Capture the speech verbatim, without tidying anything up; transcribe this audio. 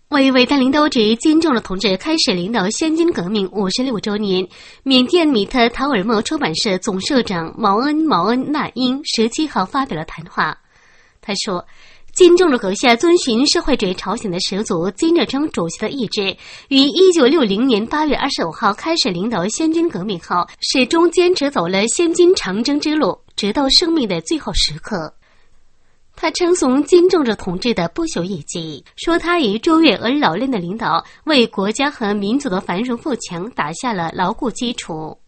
为伟大领导者金正日同志开始领导先军革命五十六周年，缅甸米特塔尔默出版社总社长毛恩毛恩纳因十七号发表了谈话。他说，金正日阁下遵循社会主义朝鲜的始祖金日成主席的意志，于一九六零年八月二十五号开始领导先军革命后，始终坚持走了先军长征之路，直到生命的最后时刻。他称颂金正日同志的不朽业绩，说他以卓越而老练的领导为国家和民族的繁荣富强打下了牢固基础。